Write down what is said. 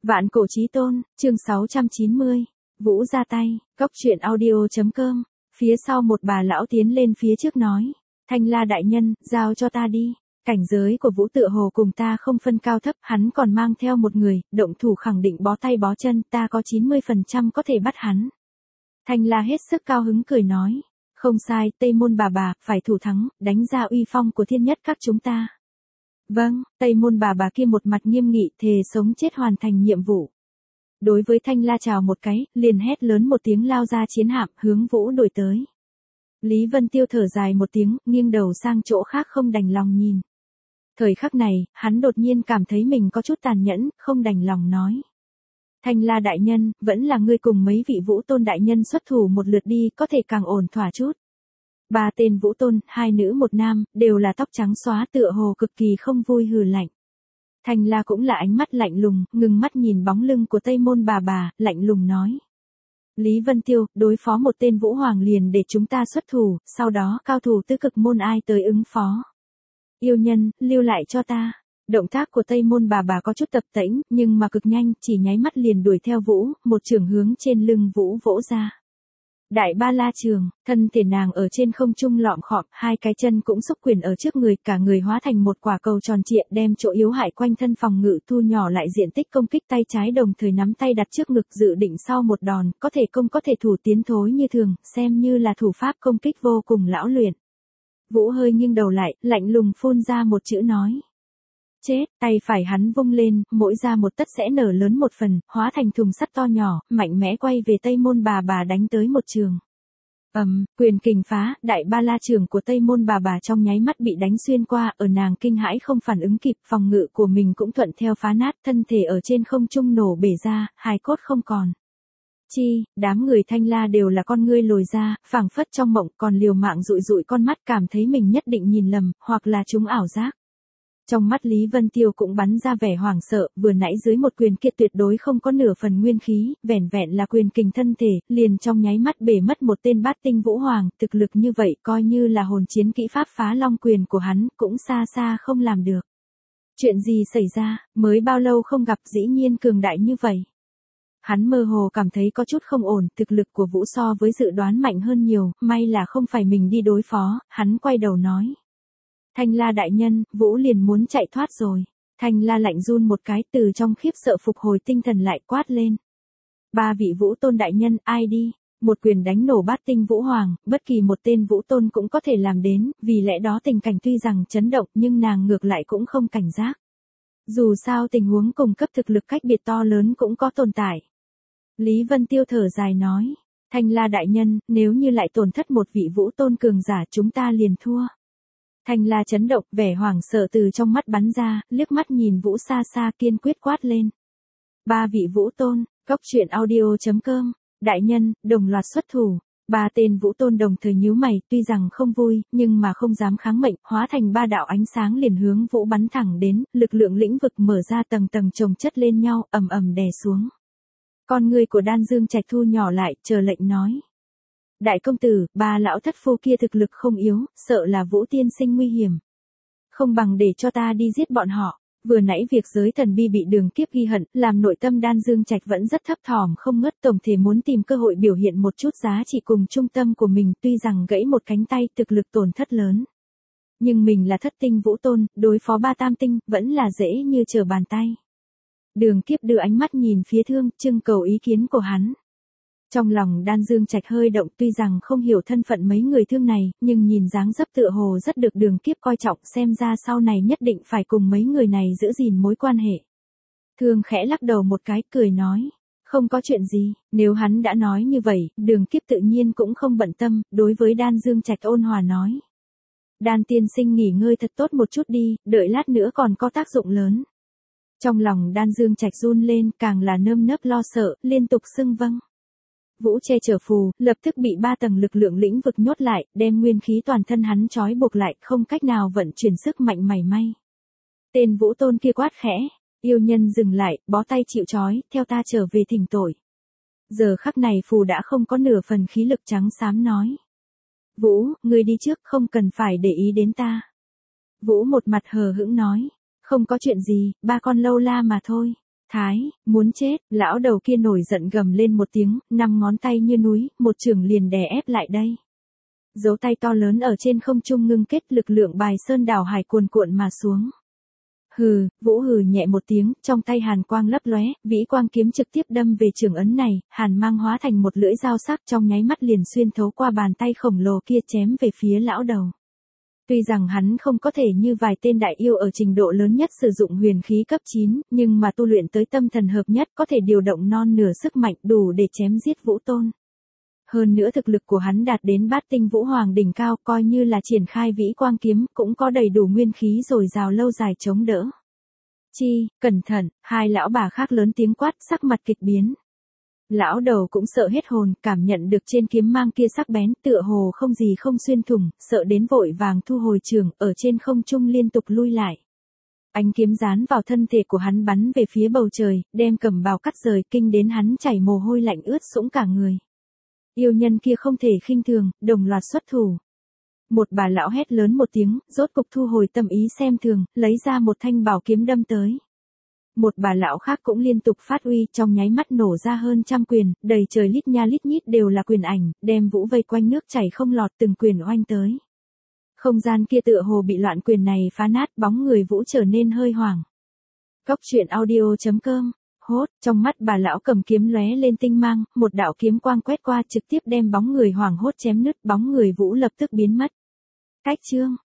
Vạn cổ chí tôn, chương 690. Vũ ra tay, Cốc truyện audio.com. Phía sau một bà lão tiến lên phía trước nói. Thanh La đại nhân, giao cho ta đi. Cảnh giới của Vũ tựa hồ cùng ta không phân cao thấp, hắn còn mang theo một người, động thủ khẳng định bó tay bó chân, ta có 90% có thể bắt hắn. Thanh La hết sức cao hứng cười nói. Không sai, Tây Môn bà, phải thủ thắng, đánh ra uy phong của thiên nhất các chúng ta. Vâng, Tây Môn bà kia một mặt nghiêm nghị thề sống chết hoàn thành nhiệm vụ. Đối với Thanh La chào một cái, liền hét lớn một tiếng lao ra chiến hạm hướng Vũ đuổi tới. Lý Vân Tiêu thở dài một tiếng, nghiêng đầu sang chỗ khác không đành lòng nhìn. Thời khắc này, hắn đột nhiên cảm thấy mình có chút tàn nhẫn, không đành lòng nói. Thanh La đại nhân, vẫn là ngươi cùng mấy vị Vũ Tôn đại nhân xuất thủ một lượt đi, có thể càng ổn thỏa chút. Ba tên Vũ Tôn, hai nữ một nam, đều là tóc trắng xóa tựa hồ cực kỳ không vui hừ lạnh. Thanh La cũng là ánh mắt lạnh lùng, ngừng mắt nhìn bóng lưng của Tây Môn bà, lạnh lùng nói. Lý Vân Tiêu, đối phó một tên Vũ Hoàng liền để chúng ta xuất thủ, sau đó cao thủ tứ cực môn ai tới ứng phó. Yêu nhân, lưu lại cho ta. Động tác của Tây Môn bà có chút tập tễnh, nhưng mà cực nhanh, chỉ nháy mắt liền đuổi theo Vũ, một trường hướng trên lưng Vũ vỗ ra. Đại Ba La trường, thân thể nàng ở trên không trung lọm khọm, hai cái chân cũng xúc quyền ở trước người, cả người hóa thành một quả cầu tròn trịa đem chỗ yếu hại quanh thân phòng ngự thu nhỏ lại diện tích công kích tay trái đồng thời nắm tay đặt trước ngực dự định sau một đòn, có thể công có thể thủ tiến thối như thường, xem như là thủ pháp công kích vô cùng lão luyện. Vũ hơi nghiêng đầu lại, lạnh lùng phun ra một chữ nói. Chết, tay phải hắn vung lên, mỗi ra một tấc sẽ nở lớn một phần, hóa thành thùng sắt to nhỏ, mạnh mẽ quay về Tây Môn bà đánh tới một trường. Quyền kình phá, Đại Ba La trường của Tây Môn bà trong nháy mắt bị đánh xuyên qua, ở nàng kinh hãi không phản ứng kịp, phòng ngự của mình cũng thuận theo phá nát, thân thể ở trên không trung nổ bể ra, hài cốt không còn. Đám người Thanh La đều là con ngươi lồi ra, phảng phất trong mộng, còn liều mạng dụi dụi con mắt cảm thấy mình nhất định nhìn lầm, hoặc là chúng ảo giác. Trong mắt Lý Vân Tiêu cũng bắn ra vẻ hoảng sợ, vừa nãy dưới một quyền kia tuyệt đối không có nửa phần nguyên khí, vẻn vẹn là quyền kình thân thể, liền trong nháy mắt bể mất một tên bát tinh Vũ Hoàng, thực lực như vậy coi như là hồn chiến kỹ pháp phá long quyền của hắn, cũng xa xa không làm được. Chuyện gì xảy ra, mới bao lâu không gặp dĩ nhiên cường đại như vậy. Hắn mơ hồ cảm thấy có chút không ổn, thực lực của Vũ so với dự đoán mạnh hơn nhiều, may là không phải mình đi đối phó, hắn quay đầu nói. Thanh La đại nhân, Vũ liền muốn chạy thoát rồi. Thanh La lạnh run một cái từ trong khiếp sợ phục hồi tinh thần lại quát lên. Ba vị Vũ Tôn đại nhân, ai đi? Một quyền đánh nổ bát tinh Vũ Hoàng, bất kỳ một tên Vũ Tôn cũng có thể làm đến, vì lẽ đó tình cảnh tuy rằng chấn động nhưng nàng ngược lại cũng không cảnh giác. Dù sao tình huống cùng cấp thực lực cách biệt to lớn cũng có tồn tại. Lý Vân Tiêu thở dài nói. Thanh La đại nhân, nếu như lại tổn thất một vị Vũ Tôn cường giả chúng ta liền thua. Thanh La chấn động, vẻ hoảng sợ từ trong mắt bắn ra, liếc mắt nhìn Vũ xa xa kiên quyết quát lên. Ba vị Vũ Tôn, Cốc truyện audio.com, đại nhân, đồng loạt xuất thủ. Ba tên Vũ Tôn đồng thời nhíu mày, tuy rằng không vui, nhưng mà không dám kháng mệnh, hóa thành ba đạo ánh sáng liền hướng Vũ bắn thẳng đến, lực lượng lĩnh vực mở ra tầng tầng chồng chất lên nhau, ầm ầm đè xuống. Con người của Đan Dương Trạch thu nhỏ lại, chờ lệnh nói. Đại công tử, ba lão thất phu kia thực lực không yếu, sợ là Vũ tiên sinh nguy hiểm. Không bằng để cho ta đi giết bọn họ. Vừa nãy việc giới thần bi bị Đường Kiếp ghi hận, làm nội tâm Đan Dương Trạch vẫn rất thấp thỏm không ngớt, tổng thể muốn tìm cơ hội biểu hiện một chút giá trị cùng trung tâm của mình, tuy rằng gãy một cánh tay thực lực tổn thất lớn. Nhưng mình là thất tinh Vũ Tôn, đối phó ba tam tinh, vẫn là dễ như trở bàn tay. Đường Kiếp đưa ánh mắt nhìn phía Thương, trưng cầu ý kiến của hắn. Trong lòng Đan Dương Trạch hơi động, tuy rằng không hiểu thân phận mấy người Thương này, nhưng nhìn dáng dấp tựa hồ rất được Đường Kiếp coi trọng, xem ra sau này nhất định phải cùng mấy người này giữ gìn mối quan hệ. Thương khẽ lắc đầu một cái, cười nói, không có chuyện gì, nếu hắn đã nói như vậy, Đường Kiếp tự nhiên cũng không bận tâm, đối với Đan Dương Trạch ôn hòa nói. Đan tiên sinh nghỉ ngơi thật tốt một chút đi, đợi lát nữa còn có tác dụng lớn. Trong lòng Đan Dương Trạch run lên, càng là nơm nớp lo sợ, liên tục xưng vâng. Vũ che chở phù, lập tức bị ba tầng lực lượng lĩnh vực nhốt lại, đem nguyên khí toàn thân hắn trói buộc lại, không cách nào vận chuyển sức mạnh mảy may. Tên Vũ Tôn kia quát khẽ, yêu nhân dừng lại, bó tay chịu trói, theo ta trở về thỉnh tội. Giờ khắc này phù đã không có nửa phần khí lực trắng xám nói. Vũ, ngươi đi trước, không cần phải để ý đến ta. Vũ một mặt hờ hững nói, không có chuyện gì, ba con lâu la mà thôi. Thái, muốn chết, lão đầu kia nổi giận gầm lên một tiếng, 5 ngón tay như núi, một chưởng liền đè ép lại đây. Dấu tay to lớn ở trên không trung ngưng kết, lực lượng bài sơn đảo hải cuồn cuộn mà xuống. Hừ, Vũ hừ nhẹ một tiếng, trong tay hàn quang lấp lóe, vĩ quang kiếm trực tiếp đâm về trường ấn này, hàn mang hóa thành một lưỡi dao sắc trong nháy mắt liền xuyên thấu qua bàn tay khổng lồ kia chém về phía lão đầu. Tuy rằng hắn không có thể như vài tên đại yêu ở trình độ lớn nhất sử dụng huyền khí cấp 9, nhưng mà tu luyện tới tâm thần hợp nhất có thể điều động non nửa sức mạnh đủ để chém giết Vũ Tôn. Hơn nữa thực lực của hắn đạt đến bát tinh Vũ Hoàng đỉnh cao, coi như là triển khai vĩ quang kiếm cũng có đầy đủ nguyên khí dồi dào lâu dài chống đỡ. Chi, cẩn thận, hai lão bà khác lớn tiếng quát, sắc mặt kịch biến. Lão đầu cũng sợ hết hồn, cảm nhận được trên kiếm mang kia sắc bén, tựa hồ không gì không xuyên thủng, sợ đến vội vàng thu hồi trường, ở trên không trung liên tục lui lại. Ánh kiếm dán vào thân thể của hắn bắn về phía bầu trời, đem cầm bào cắt rời, kinh đến hắn chảy mồ hôi lạnh ướt sũng cả người. Yêu nhân kia không thể khinh thường, đồng loạt xuất thủ. Một bà lão hét lớn một tiếng, rốt cục thu hồi tâm ý xem thường, lấy ra một thanh bảo kiếm đâm tới. Một bà lão khác cũng liên tục phát uy, trong nháy mắt nổ ra hơn trăm quyền, đầy trời lít nha lít nhít đều là quyền ảnh, đem Vũ vây quanh nước chảy không lọt, từng quyền oanh tới. Không gian kia tựa hồ bị loạn quyền này phá nát, bóng người Vũ trở nên hơi hoảng. Cốc truyện audio.com. Hốt, trong mắt bà lão cầm kiếm lóe lên tinh mang, một đạo kiếm quang quét qua trực tiếp đem bóng người hoảng hốt chém nứt, bóng người Vũ lập tức biến mất. Cách chương